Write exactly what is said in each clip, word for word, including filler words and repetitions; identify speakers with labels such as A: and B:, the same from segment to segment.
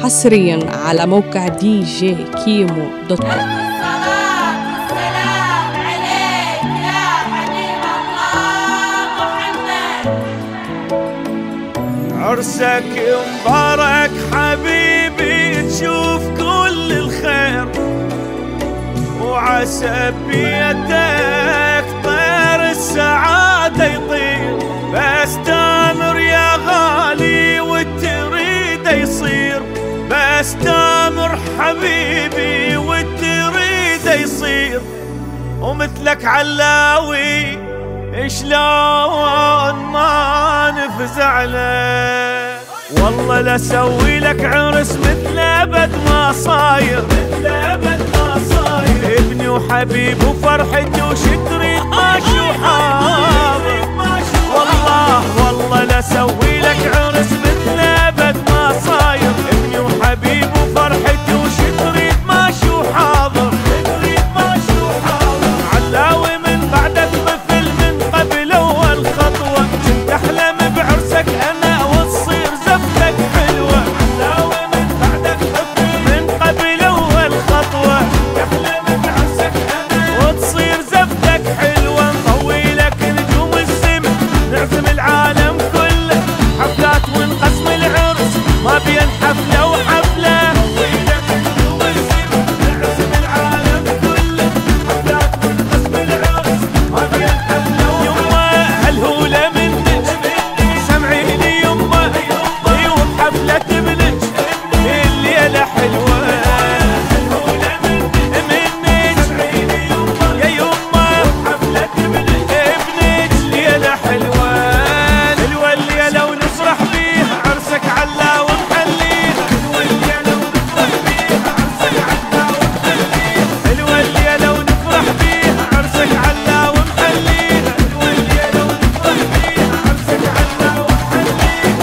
A: حصريا على موقع دي جي كيمو دوت كوم.
B: عرسك مبارك حبيبي، تشوف كل الخير وعسى بيدك طير السعادة يطير، بس تامر يا غالي والتريد يصير، بس تامر حبيبي والتريد يصير، ومثلك علاوي شلون ما نفزع له، والله لا اسوي لك عرس مثل ابد ما صاير، مثل ابد ما صاير، ابني وحبيب وفرحتي وشتري ماشي حاضر، والله والله لا اسوي لك عرس مثل ابد ما صاير، ابني وحبيب وفرحتي وشتري ماشي حاضر، شتري ماشي حاضر، علاوي من بعدك مثل من قبل اول خطوه، كنت احلم بعرسك انا وتصير زفتك حلوه، علاوي من بعدك مثل من قبل اول خطوه، احلم بعرسك انا وتصير زفتك حلوه، نطوي لك نجوم السما نعزم العالم كله، حفلات ونقسم العرس ما بين حفله وحفله، نطوي لك نجوم السما نعزم العالم كله، حفلات ونقسم العرس ما بين حفله وحفله، هالهوله منك سمعيني يمه ايوه بحفله ابنك الليله حلوه، هالهوله منك منك سمعيني يمه يا يمه بحفله ابنك ابنك الليله حلوه، حلوه الليله ونفرح بيها عرسك علا ونحليها، حلوه الليله ونفرح بيها عرسك علا ونحليها، حلوه الليله ونفرح بيها عرسك علا ونحليها، حلوه الليله ونفرح بيها عرسك علا ونحليها.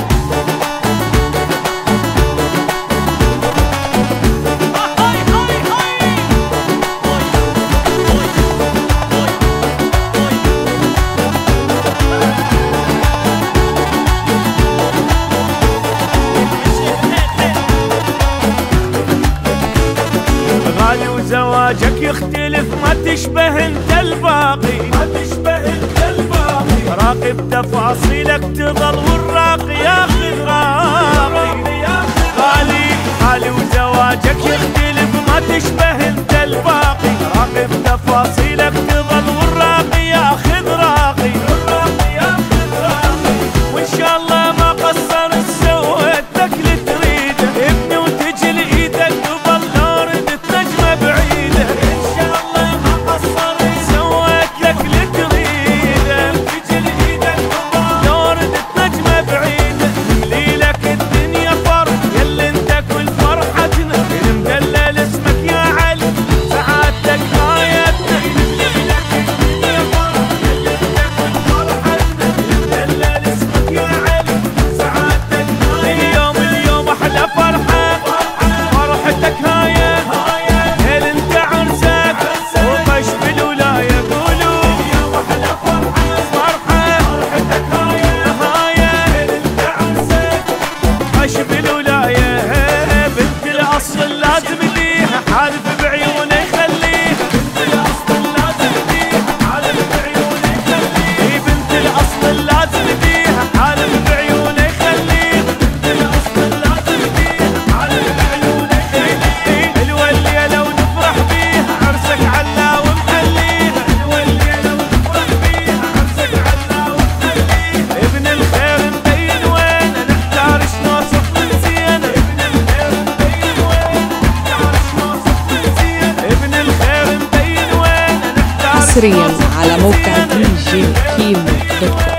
B: غالي وزواجك يختلف ما تشبه انت الباقي، ما تشبه انت الباقي، راقب تفاصيلك تظل والراقي ياخذ راقي، غالي غالي وزواجك يختلف ما تشبه انت الباقي، راقب تفاصيلك تظل والراقي ياخذ راقي، والراقي ياخذ راقي، وان شاء الله ما قصرت سويتك اللي تريده، ابني وتجي لايدك قبل لا ردت نجمه بعيده، ان شاء الله ما قصرت سويت لك اللي تريده، تجي لايدك قبل لا ردت نجمه بعيده، ليلك الدنيا فرح يلا انت كل فرحتنا، مدلل اسمك يا علي سعادتك غايتنا، ليلك الدنيا فرح يلا انت كل فرحتنا، مدلل اسمك يا علي سعادتك غايتنا، اليوم اليوم احلى فرحه فرحتك هايه هل انت عرسك وبش بالولايه، قولوا اليوم احلى فرحه فرحه فرحتك هايه هايه هل انت عرسك بش بالولايه، بنت الاصل لازم ليها حالف بعيونه يخليها، بنت الاصل لازم ليها حالف بعيونه يخليها، بنت الاصل لازم ليها حالف بعيونه يخليها، بنت الاصل لازم ليها حالف بعيونه يخليها، حلوه الليله ونفرح بيها عرسك علا ومحليها، حلوه الليله ونفرح بيها عرسك علا ومحليها، ابن الخير مبين وينه نحتار شنوصف من زينه، ابن الخير مبين وينه نحتار شنوصف من زينه، ابن الخير مبين وينه نحتار
A: حصريا على موقع دي جي كيمو دوت كوم.